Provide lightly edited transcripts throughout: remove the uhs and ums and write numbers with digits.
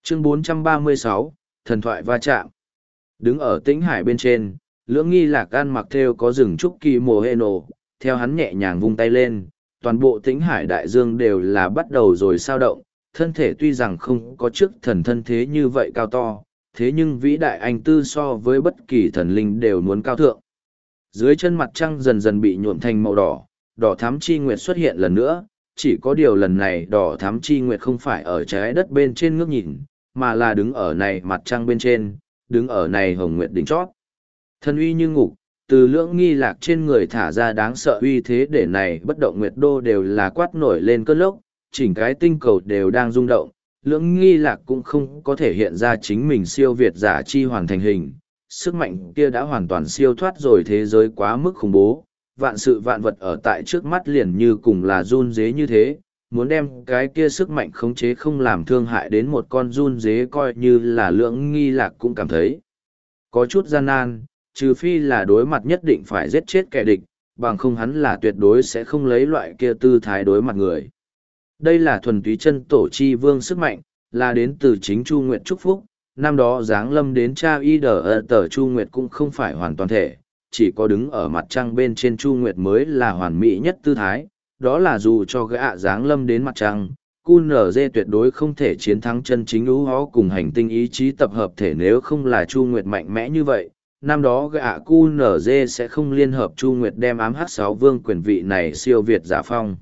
Chương 436, thần thoại va chạm. Đứng ở tĩnh hải bên trên, Lưỡng Nghi Lạc ăn mặc theo có rừng trúc kỳ mồ hê nổ, theo hắn nhẹ nhàng vung tay lên, toàn bộ tĩnh hải đại dương đều là bắt đầu rồi sao động, thân thể tuy rằng không có trước thần thân thế như vậy cao to, thế nhưng vĩ đại anh tư so với bất kỳ thần linh đều muốn cao thượng. Dưới chân mặt trăng dần dần bị nhuộm thành màu đỏ, đỏ thắm chi nguyệt xuất hiện lần nữa, chỉ có điều lần này đỏ thắm chi nguyệt không phải ở trái đất bên trên ngước nhìn, mà là đứng ở này mặt trăng bên trên, đứng ở này hồng nguyệt đỉnh chót. Thần uy như ngục, từ Lưỡng Nghi Lạc trên người thả ra đáng sợ uy thế để này bất động nguyệt đô đều là quát nổi lên cơn lốc, chỉnh cái tinh cầu đều đang rung động. Lưỡng Nghi Lạc cũng không có thể hiện ra chính mình siêu việt giả chi hoàn thành hình, sức mạnh kia đã hoàn toàn siêu thoát rồi thế giới quá mức khủng bố, vạn sự vạn vật ở tại trước mắt liền như cùng là run dế như thế, muốn đem cái kia sức mạnh khống chế không làm thương hại đến một con run dế coi như là Lưỡng Nghi Lạc cũng cảm thấy có chút gian nan, trừ phi là đối mặt nhất định phải giết chết kẻ địch, bằng không hắn là tuyệt đối sẽ không lấy loại kia tư thái đối mặt người. Đây là thuần túy chân tổ chi vương sức mạnh, là đến từ chính Chu Nguyệt chúc phúc, năm đó giáng lâm đến cha y đờ tờ Chu Nguyệt cũng không phải hoàn toàn thể, chỉ có đứng ở mặt trăng bên trên Chu Nguyệt mới là hoàn mỹ nhất tư thái, đó là dù cho gã giáng lâm đến mặt trăng, QNZ tuyệt đối không thể chiến thắng chân chính ú hó cùng hành tinh ý chí tập hợp thể nếu không là Chu Nguyệt mạnh mẽ như vậy. Năm đó gã QNZ sẽ không liên hợp Chu Nguyệt đem ám hắc 6 vương quyền vị này siêu việt giả phong.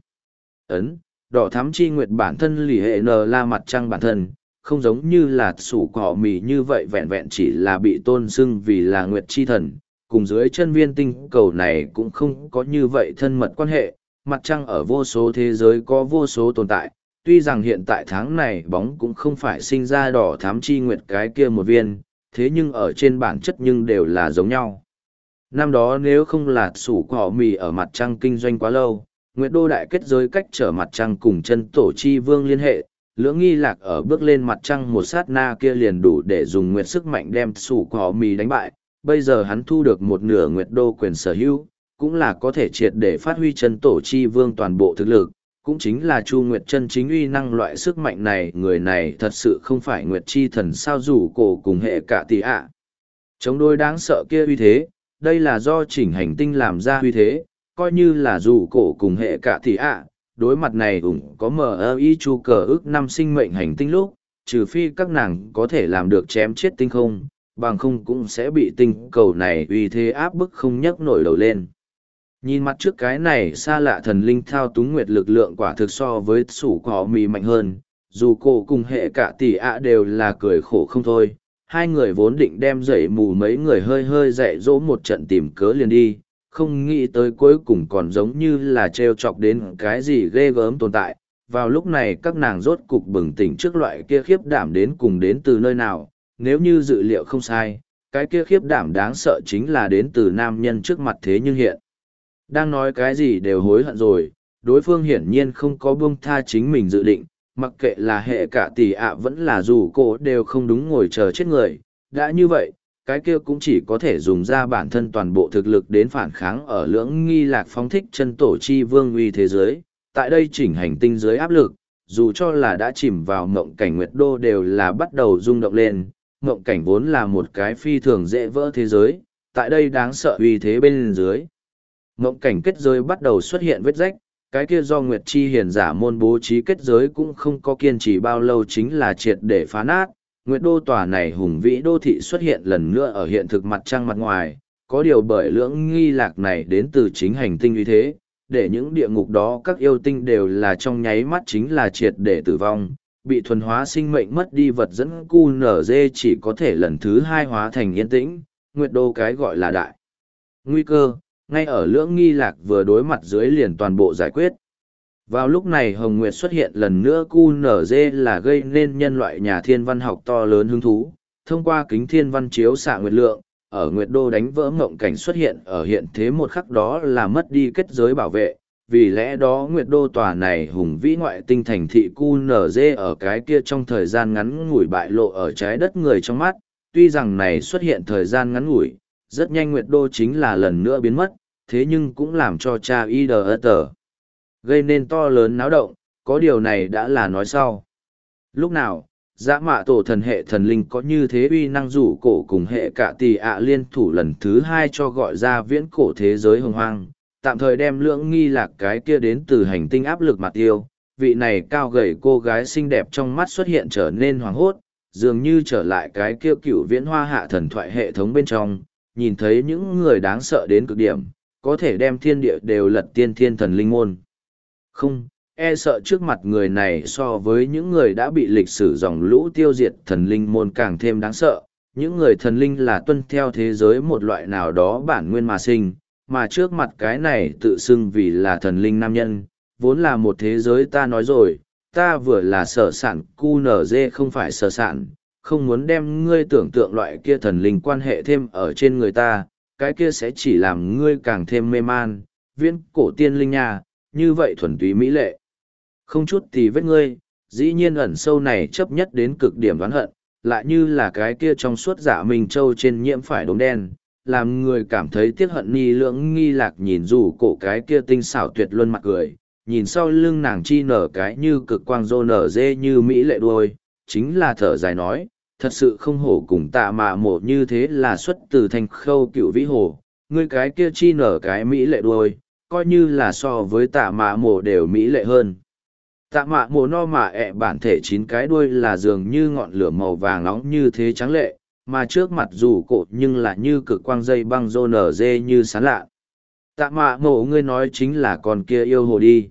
Ấn, đỏ thắm chi nguyệt bản thân lì hệ n la mặt trăng bản thân, không giống như là sủ cỏ mì như vậy vẹn vẹn chỉ là bị tôn xưng vì là nguyệt chi thần, cùng dưới chân viên tinh cầu này cũng không có như vậy thân mật quan hệ, mặt trăng ở vô số thế giới có vô số tồn tại, tuy rằng hiện tại tháng này bóng cũng không phải sinh ra đỏ thắm chi nguyệt cái kia một viên, thế nhưng ở trên bản chất nhưng đều là giống nhau. Năm đó nếu không là sủ cỏ mì ở mặt trăng kinh doanh quá lâu, Nguyệt Đô đại kết giới cách trở mặt trăng cùng chân tổ chi vương liên hệ, Lưỡng Nghi Lạc ở bước lên mặt trăng một sát na kia liền đủ để dùng nguyệt sức mạnh đem sủ cỏ mì đánh bại, bây giờ hắn thu được một nửa Nguyệt Đô quyền sở hữu, cũng là có thể triệt để phát huy chân tổ chi vương toàn bộ thực lực, cũng chính là Chu Nguyệt chân chính uy năng loại sức mạnh này, người này thật sự không phải Nguyệt chi thần sao rủ cổ cùng hệ cả tỷ ạ. Chống đối đáng sợ kia uy thế, đây là do chỉnh hành tinh làm ra uy thế, coi như là rủ cổ cùng hệ cả tỷ ạ, đối mặt này có MI chu cờ ước năm sinh mệnh hành tinh lúc, trừ phi các nàng có thể làm được chém chết tinh không, bằng không cũng sẽ bị tinh cầu này uy thế áp bức không nhấc nổi đầu lên. Nhìn mặt trước cái này xa lạ thần linh thao túng nguyệt lực lượng quả thực so với sủ cỏ mì mạnh hơn, dù cổ cùng hệ cả tỷ ạ đều là cười khổ không thôi, hai người vốn định đem dậy mù mấy người hơi hơi dạy dỗ một trận tìm cớ liền đi, không nghĩ tới cuối cùng còn giống như là trêu chọc đến cái gì ghê gớm tồn tại. Vào lúc này các nàng rốt cục bừng tỉnh trước loại kia khiếp đảm đến cùng đến từ nơi nào, nếu như dự liệu không sai, cái kia khiếp đảm đáng sợ chính là đến từ nam nhân trước mặt thế nhưng hiện. Đang nói cái gì đều hối hận rồi, đối phương hiển nhiên không có buông tha chính mình dự định, mặc kệ là hệ cả tỷ ạ vẫn là dù cô đều không đúng ngồi chờ chết người. Đã như vậy, cái kia cũng chỉ có thể dùng ra bản thân toàn bộ thực lực đến phản kháng ở Lưỡng Nghi Lạc phóng thích chân tổ chi vương uy thế giới. Tại đây chỉnh hành tinh dưới áp lực, dù cho là đã chìm vào mộng cảnh Nguyệt Đô đều là bắt đầu rung động lên. Mộng cảnh vốn là một cái phi thường dễ vỡ thế giới, tại đây đáng sợ uy thế bên dưới. Mộng cảnh kết giới bắt đầu xuất hiện vết rách, cái kia do Nguyệt Chi hiền giả môn bố trí kết giới cũng không có kiên trì bao lâu chính là triệt để phá nát. Nguyệt Đô tòa này hùng vĩ đô thị xuất hiện lần nữa ở hiện thực mặt trăng mặt ngoài, có điều bởi Lưỡng Nghi Lạc này đến từ chính hành tinh uy thế, để những địa ngục đó các yêu tinh đều là trong nháy mắt chính là triệt để tử vong, bị thuần hóa sinh mệnh mất đi vật dẫn QNZ chỉ có thể lần thứ hai hóa thành yên tĩnh, Nguyệt Đô cái gọi là đại nguy cơ, ngay ở Lưỡng Nghi Lạc vừa đối mặt dưới liền toàn bộ giải quyết. Vào lúc này Hồng Nguyệt xuất hiện lần nữa QNZ là gây nên nhân loại nhà thiên văn học to lớn hứng thú, thông qua kính thiên văn chiếu xạ nguyệt lượng, ở Nguyệt Đô đánh vỡ ngộng cảnh xuất hiện ở hiện thế một khắc đó là mất đi kết giới bảo vệ, vì lẽ đó Nguyệt Đô tòa này hùng vĩ ngoại tinh thành thị QNZ ở cái kia trong thời gian ngắn ngủi bại lộ ở trái đất người trong mắt, tuy rằng này xuất hiện thời gian ngắn ngủi, rất nhanh Nguyệt Đô chính là lần nữa biến mất, thế nhưng cũng làm cho cha IDT gây nên to lớn náo động, có điều này đã là nói sau. Lúc nào, Dã mạ tổ thần hệ thần linh có như thế uy năng rủ cổ cùng hệ cả tỷ ạ liên thủ lần thứ hai cho gọi ra viễn cổ thế giới hồng hoang, tạm thời đem lưỡng nghi lạc cái kia đến từ hành tinh áp lực mặt tiêu. Vị này cao gầy cô gái xinh đẹp trong mắt xuất hiện trở nên hoảng hốt, dường như trở lại cái kia cựu viễn hoa hạ thần thoại hệ thống bên trong, nhìn thấy những người đáng sợ đến cực điểm, có thể đem thiên địa đều lật tiên thiên thần linh môn. Không, e sợ trước mặt người này so với những người đã bị lịch sử dòng lũ tiêu diệt thần linh môn càng thêm đáng sợ. Những người thần linh là tuân theo thế giới một loại nào đó bản nguyên mà sinh, mà trước mặt cái này tự xưng vì là thần linh nam nhân, vốn là một thế giới ta nói rồi, ta vừa là sở sản QNZ không phải sở sản, không muốn đem ngươi tưởng tượng loại kia thần linh quan hệ thêm ở trên người ta, cái kia sẽ chỉ làm ngươi càng thêm mê man, viễn cổ tiên linh nha, như vậy thuần túy mỹ lệ. Không chút thì vết ngươi, dĩ nhiên ẩn sâu này chấp nhất đến cực điểm oán hận, lại như là cái kia trong suốt giả Minh Châu trên nhiễm phải đốm đen, làm người cảm thấy tiếc hận ni lưỡng nghi lạc nhìn dù cổ cái kia tinh xảo tuyệt luân mặt cười, nhìn sau lưng nàng chi nở cái như cực quang rô nở dê như mỹ lệ đuôi, chính là thở dài nói, thật sự không hổ cùng tạ mạ mộ như thế là xuất từ thành khâu cựu vĩ hồ, ngươi cái kia chi nở cái mỹ lệ đuôi, coi như là so với tạ mạ mộ đều mỹ lệ hơn. Tạ mạ mồ no mạ ẹ bản thể 9 cái đuôi là dường như ngọn lửa màu vàng nóng như thế trắng lệ, mà trước mặt dù cổ nhưng là như cực quang dây băng rô nở dê như sán lạ. Tạ mạ mồ ngươi nói chính là con kia yêu hồ đi.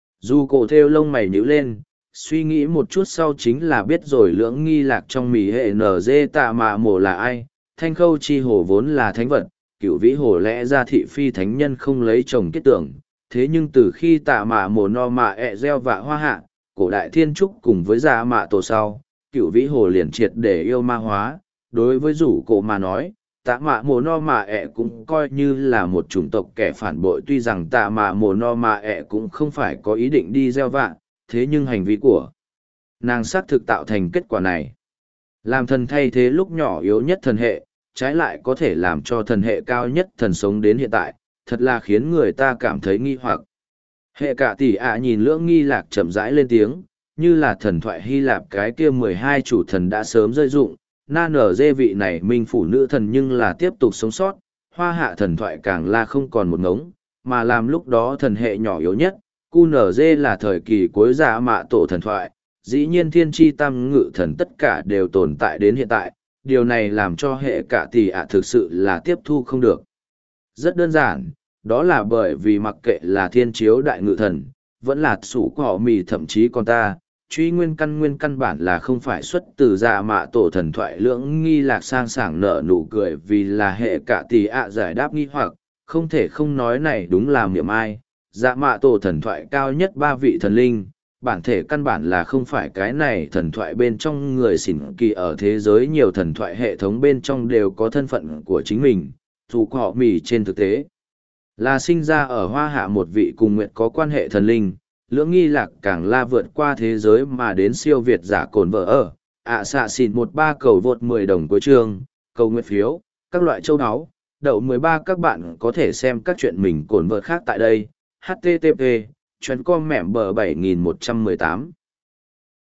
Dù cổ theo lông mày nhíu lên, suy nghĩ một chút sau chính là biết rồi lưỡng nghi lạc trong mì hệ nở dê tạ mạ mồ là ai. Thanh khâu chi hồ vốn là thánh vật, cựu vĩ hồ lẽ ra thị phi thánh nhân không lấy chồng kết tưởng. Thế nhưng từ khi tạ mạ mồ no mạ ẹ gieo vạ hoa hạ, cổ đại thiên trúc cùng với dạ mạ tổ sau, cựu vĩ hồ liền triệt để yêu ma hóa. Đối với rủ cổ mà nói, tạ mạ mồ no mạ ẹ cũng coi như là một chủng tộc kẻ phản bội, tuy rằng tạ mạ mồ no mạ ẹ cũng không phải có ý định đi gieo vạ, thế nhưng hành vi của nàng xác thực tạo thành kết quả này. Làm thần thay thế lúc nhỏ yếu nhất thần hệ, trái lại có thể làm cho thần hệ cao nhất thần sống đến hiện tại, thật là khiến người ta cảm thấy nghi hoặc. Hệ cả tỷ ạ nhìn lưỡng nghi lạc chậm rãi lên tiếng, như là thần thoại Hy Lạp cái kia 12 chủ thần đã sớm rơi dụng, na nở dê vị này minh phủ nữ thần nhưng là tiếp tục sống sót, hoa hạ thần thoại càng là không còn một ngống, mà làm lúc đó thần hệ nhỏ yếu nhất, QNZ là thời kỳ cuối giả mạ tổ thần thoại, dĩ nhiên thiên tri tam ngự thần tất cả đều tồn tại đến hiện tại, điều này làm cho hệ cả tỷ ạ thực sự là tiếp thu không được. Rất đơn giản, đó là bởi vì mặc kệ là thiên chiếu đại ngự thần, vẫn là sủ của họ mì thậm chí con ta, truy nguyên căn bản là không phải xuất từ dạ mạ tổ thần thoại lưỡng nghi lạc sang sảng nở nụ cười vì là hệ cả tỷ ạ giải đáp nghi hoặc, không thể không nói này đúng là miệng ai. Dạ mạ tổ thần thoại cao nhất 3 vị thần linh, bản thể căn bản là không phải cái này thần thoại bên trong người xỉn kỳ ở thế giới nhiều thần thoại hệ thống bên trong đều có thân phận của chính mình, dù họ mì trên thực tế là sinh ra ở hoa hạ một vị cùng nguyệt có quan hệ thần linh, lưỡng nghi lạc càng la vượt qua thế giới mà đến siêu việt giả cồn vợ ở, xạ xịn 13 cầu vượt 10 đồng cuối chương, cầu nguyện phiếu, các loại châu áo, đậu 13 các bạn có thể xem các chuyện mình cồn vợ khác tại đây, http, chuyến com mẻm bờ 7118.